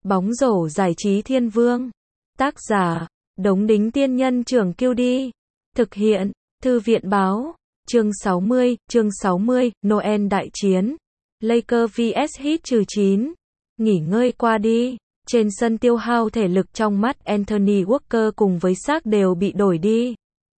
Bóng rổ giải trí thiên vương. Tác giả, Đống Đính Tiên Nhân Trưởng QD. Thực hiện, Thư viện Báo. Chương 60, Noel đại chiến. Lakers vs Heat-9. Nghỉ ngơi qua đi. Trên sân tiêu hao thể lực trong mắt Anthony Walker cùng với Shaq đều bị đổi đi.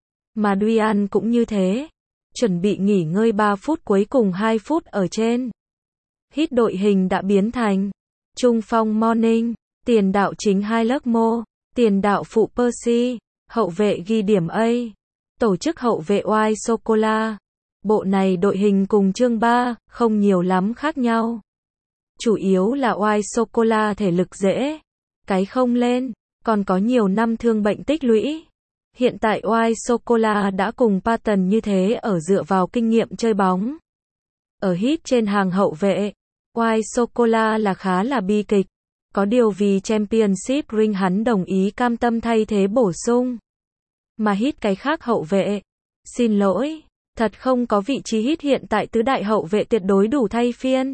Mà Dwyane cũng như thế. Chuẩn bị nghỉ ngơi 3 phút cuối cùng 2 phút ở trên. Heat đội hình đã biến thành trung phong Morning, tiền đạo chính Highlock, tiền đạo phụ Percy, hậu vệ ghi điểm A, tổ chức hậu vệ White Soccer. Bộ này đội hình cùng chương 3, không nhiều lắm khác nhau. Chủ yếu là White Soccer thể lực dễ, cái không lên, còn có nhiều năm thương bệnh tích lũy. Hiện tại White Soccer đã cùng Patton như thế ở dựa vào kinh nghiệm chơi bóng. Ở Heat trên hàng hậu vệ, White Soccer là khá là bi kịch. Có điều vì Championship ring hắn đồng ý cam tâm thay thế bổ sung. Mà Heat cái khác hậu vệ. Xin lỗi, thật không có vị trí Heat hiện tại tứ đại hậu vệ tuyệt đối đủ thay phiên.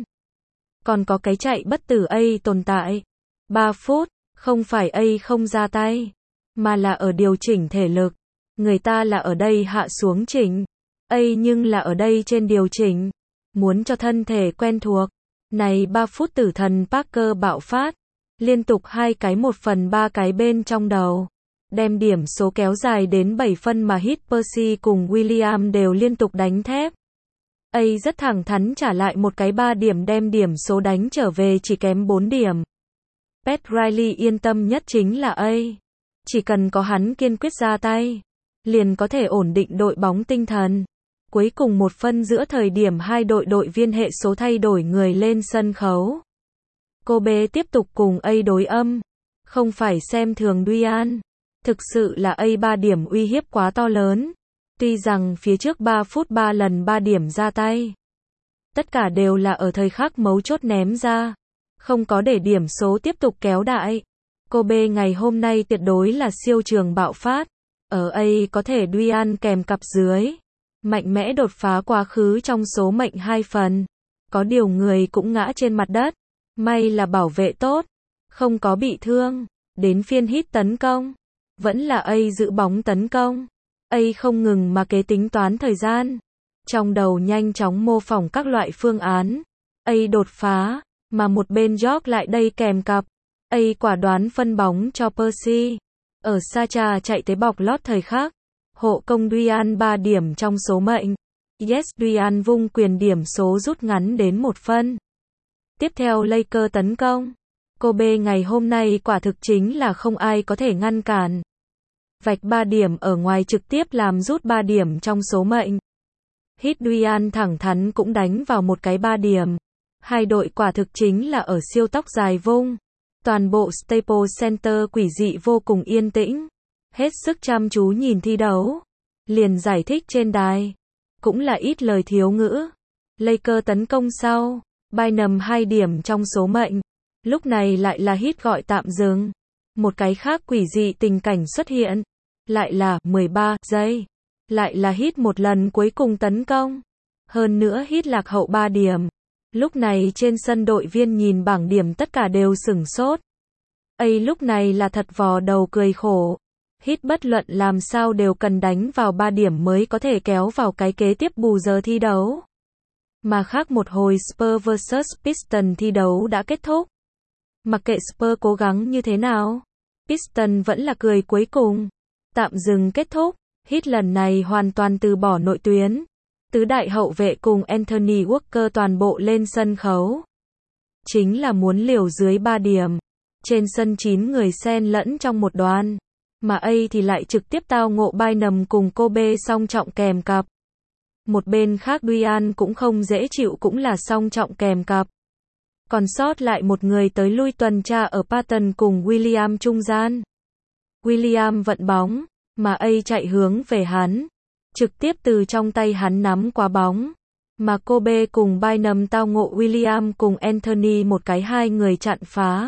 Còn có cái chạy bất tử A tồn tại. 3 phút, không phải A không ra tay, mà là ở điều chỉnh thể lực. Người ta là ở đây hạ xuống chỉnh. A nhưng là ở đây trên điều chỉnh. Muốn cho thân thể quen thuộc. Này 3 phút tử thần Parker bạo phát. Liên tục 2 cái 1/3 cái bên trong đầu. Đem điểm số kéo dài đến 7 phân mà Heat Percy cùng William đều liên tục đánh thép. A rất thẳng thắn trả lại một cái 3 điểm đem điểm số đánh trở về chỉ kém 4 điểm. Pat Riley yên tâm nhất chính là A. Chỉ cần có hắn kiên quyết ra tay, liền có thể ổn định đội bóng tinh thần. Cuối cùng một phân giữa thời điểm hai đội viên hệ số thay đổi người lên sân khấu. Kobe tiếp tục cùng A đối âm. Không phải xem thường Dwyane. Thực sự là A 3 điểm uy hiếp quá to lớn. Tuy rằng phía trước 3 phút 3 lần 3 điểm ra tay. Tất cả đều là ở thời khắc mấu chốt ném ra. Không có để điểm số tiếp tục kéo đại. Kobe ngày hôm nay tuyệt đối là siêu trường bạo phát. Ở A có thể Dwyane kèm cặp dưới. Mạnh mẽ đột phá quá khứ trong số mệnh 2 phần. Có điều người cũng ngã trên mặt đất. May là bảo vệ tốt. Không có bị thương. Đến phiên Heat tấn công. Vẫn là A giữ bóng tấn công. A không ngừng mà kế tính toán thời gian. Trong đầu nhanh chóng mô phỏng các loại phương án. A đột phá. Mà một bên George lại đây kèm cặp. A quả đoán phân bóng cho Percy. Ở Sacha chạy tới bọc lót thời khắc. Hộ công Dwyane 3 điểm trong số mệnh. Yes, Dwyane vung quyền điểm số rút ngắn đến 1 phân. Tiếp theo Lakers tấn công. Kobe ngày hôm nay quả thực chính là không ai có thể ngăn cản. Vạch 3 điểm ở ngoài trực tiếp làm rút 3 điểm trong số mệnh. Heat Dwyane thẳng thắn cũng đánh vào một cái 3 điểm. Hai đội quả thực chính là ở siêu tóc dài vung. Toàn bộ Staples Center quỷ dị vô cùng yên tĩnh. Hết sức chăm chú nhìn thi đấu. Liền giải thích trên đài. Cũng là ít lời thiếu ngữ. Lakers tấn công sau. Bynum 2 điểm trong số mệnh. Lúc này lại là Heat gọi tạm dừng. Một cái khác quỷ dị tình cảnh xuất hiện. Lại là 13 giây. Lại là Heat một lần cuối cùng tấn công. Hơn nữa Heat lạc hậu 3 điểm. Lúc này trên sân đội viên nhìn bảng điểm tất cả đều sửng sốt. A lúc này là thật vò đầu cười khổ. Heat bất luận làm sao đều cần đánh vào 3 điểm mới có thể kéo vào cái kế tiếp bù giờ thi đấu. Mà khác một hồi Spurs vs Pistons thi đấu đã kết thúc. Mặc kệ Spurs cố gắng như thế nào, Pistons vẫn là cười cuối cùng. Tạm dừng kết thúc, Heat lần này hoàn toàn từ bỏ nội tuyến. Tứ đại hậu vệ cùng Anthony Walker toàn bộ lên sân khấu. Chính là muốn liều dưới 3 điểm. Trên sân 9 người xen lẫn trong một đoàn. Mà A thì lại trực tiếp tao ngộ Bynum cùng Kobe song trọng kèm cặp. Một bên khác Dwyane cũng không dễ chịu cũng là song trọng kèm cặp. Còn sót lại một người tới lui tuần tra ở Patton cùng William trung gian. William vận bóng, mà A chạy hướng về hắn. Trực tiếp từ trong tay hắn nắm qua bóng. Mà Kobe cùng Bynum tao ngộ William cùng Anthony một cái 2 người chặn phá.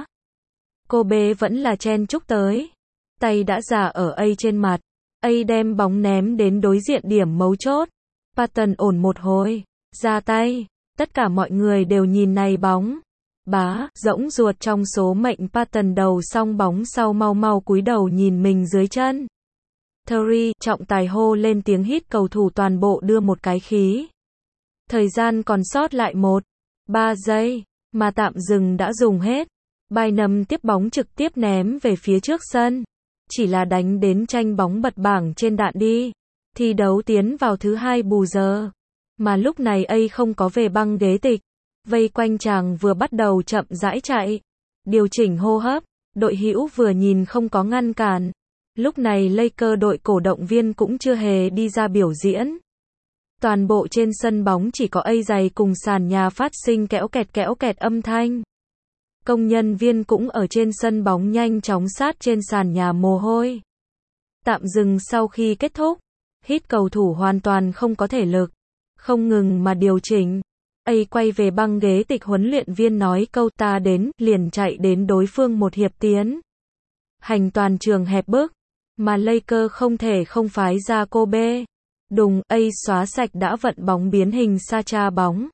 Kobe vẫn là chen chúc tới. Tay đã già ở A trên mặt. A đem bóng ném đến đối diện điểm mấu chốt. Patton ổn một hồi. Ra tay. Tất cả mọi người đều nhìn này bóng. Bá, rỗng ruột trong số mệnh Patton đầu song bóng sau mau mau cúi đầu nhìn mình dưới chân. Terry, trọng tài hô lên tiếng hít cầu thủ toàn bộ đưa một cái khí. Thời gian còn sót lại 1-3 giây, mà tạm dừng đã dùng hết. Bynum tiếp bóng trực tiếp ném về phía trước sân. Chỉ là đánh đến tranh bóng bật bảng trên đạn đi. Thi đấu tiến vào thứ 2 bù giờ. Mà lúc này A không có về băng ghế tịch. Vây quanh chàng vừa bắt đầu chậm rãi chạy. Điều chỉnh hô hấp. Đội hữu vừa nhìn không có ngăn cản. Lúc này Lakers đội cổ động viên cũng chưa hề đi ra biểu diễn. Toàn bộ trên sân bóng chỉ có A giày cùng sàn nhà phát sinh kéo kẹt âm thanh. Công nhân viên cũng ở trên sân bóng nhanh chóng sát trên sàn nhà mồ hôi. Tạm dừng sau khi kết thúc. Hít cầu thủ hoàn toàn không có thể lực. Không ngừng mà điều chỉnh. A quay về băng ghế tịch, huấn luyện viên nói câu ta đến, liền chạy đến đối phương một hiệp tiến. Hành toàn trường hẹp bước. Mà Lakers không thể không phái ra Kobe. Đùng, A xóa sạch đã vận bóng biến hình Sacha bóng.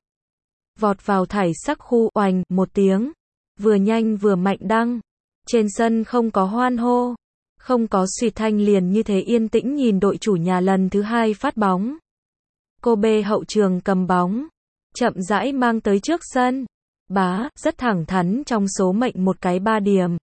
Vọt vào thảy sắc khu, oành, một tiếng. Vừa nhanh vừa mạnh đăng. Trên sân không có hoan hô. Không có suýt thanh, liền như thế yên tĩnh nhìn đội chủ nhà lần thứ 2 phát bóng. Kobe hậu trường cầm bóng. Chậm rãi mang tới trước sân. Bá, rất thẳng thắn trong số mệnh một cái 3 điểm.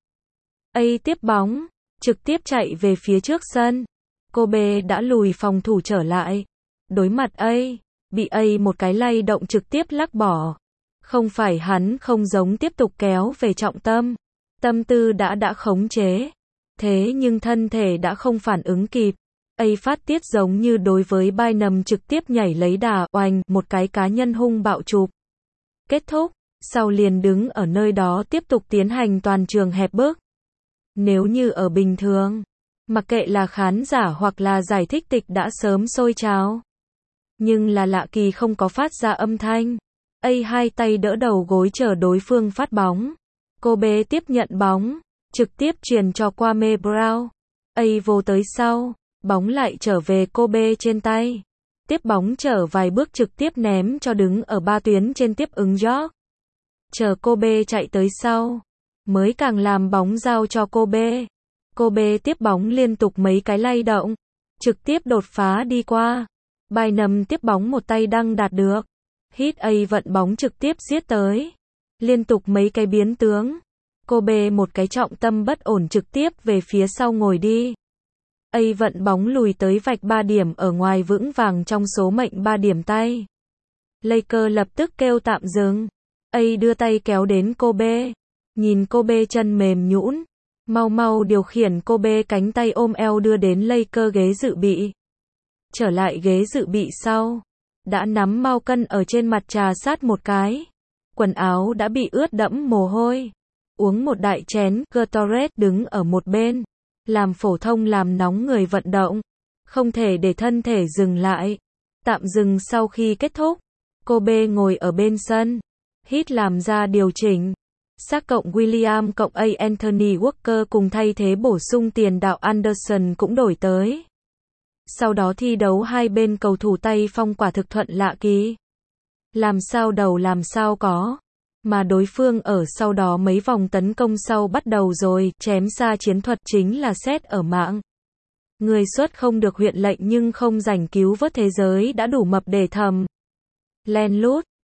A tiếp bóng. Trực tiếp chạy về phía trước sân. Kobe đã lùi phòng thủ trở lại. Đối mặt A. Bị A một cái lay động trực tiếp lắc bỏ. Không phải hắn không giống tiếp tục kéo về trọng tâm. Tâm tư đã khống chế. Thế nhưng thân thể đã không phản ứng kịp. A phát tiết giống như đối với Bynum trực tiếp nhảy lấy đà, oanh, một cái cá nhân hung bạo chụp. Kết thúc, sau liền đứng ở nơi đó tiếp tục tiến hành toàn trường hẹp bước. Nếu như ở bình thường, mặc kệ là khán giả hoặc là giải thích tịch đã sớm sôi trào. Nhưng là lạ kỳ không có phát ra âm thanh. A hai tay đỡ đầu gối chờ đối phương phát bóng. Kobe tiếp nhận bóng, trực tiếp truyền cho Kwame Brown. A vô tới sau, bóng lại trở về Kobe trên tay. Tiếp bóng trở vài bước trực tiếp ném cho đứng ở 3 tuyến trên tiếp ứng York. Chờ Kobe chạy tới sau, mới càng làm bóng giao cho Kobe. Kobe tiếp bóng liên tục mấy cái lay động, trực tiếp đột phá đi qua. Bynum tiếp bóng một tay đăng đạt được. Hit A vận bóng trực tiếp giết tới. Liên tục mấy cái biến tướng. Kobe một cái trọng tâm bất ổn trực tiếp về phía sau ngồi đi. A vận bóng lùi tới vạch 3 điểm ở ngoài vững vàng trong số mệnh 3 điểm tay. Lakers lập tức kêu tạm dừng. A đưa tay kéo đến Kobe. Nhìn Kobe chân mềm nhũn. Mau mau điều khiển Kobe cánh tay ôm eo đưa đến Lakers ghế dự bị. Trở lại ghế dự bị sau. Đã nắm mao cân ở trên mặt trà sát một cái. Quần áo đã bị ướt đẫm mồ hôi. Uống một đại chén Gatorade đứng ở một bên. Làm phổ thông làm nóng người vận động. Không thể để thân thể dừng lại. Tạm dừng sau khi kết thúc. Kobe ngồi ở bên sân. Hít làm ra điều chỉnh. Xác cộng William cộng A Anthony Walker cùng thay thế bổ sung tiền đạo Anderson cũng đổi tới. Sau đó thi đấu hai bên cầu thủ tay phong quả thực thuận lạ kỳ. Làm sao đầu làm sao có. Mà đối phương ở sau đó mấy vòng tấn công sau bắt đầu rồi, chém xa chiến thuật chính là xét ở mạng. Người xuất không được huyện lệnh nhưng không giành cứu vớt thế giới đã đủ mập để thầm. Len lút.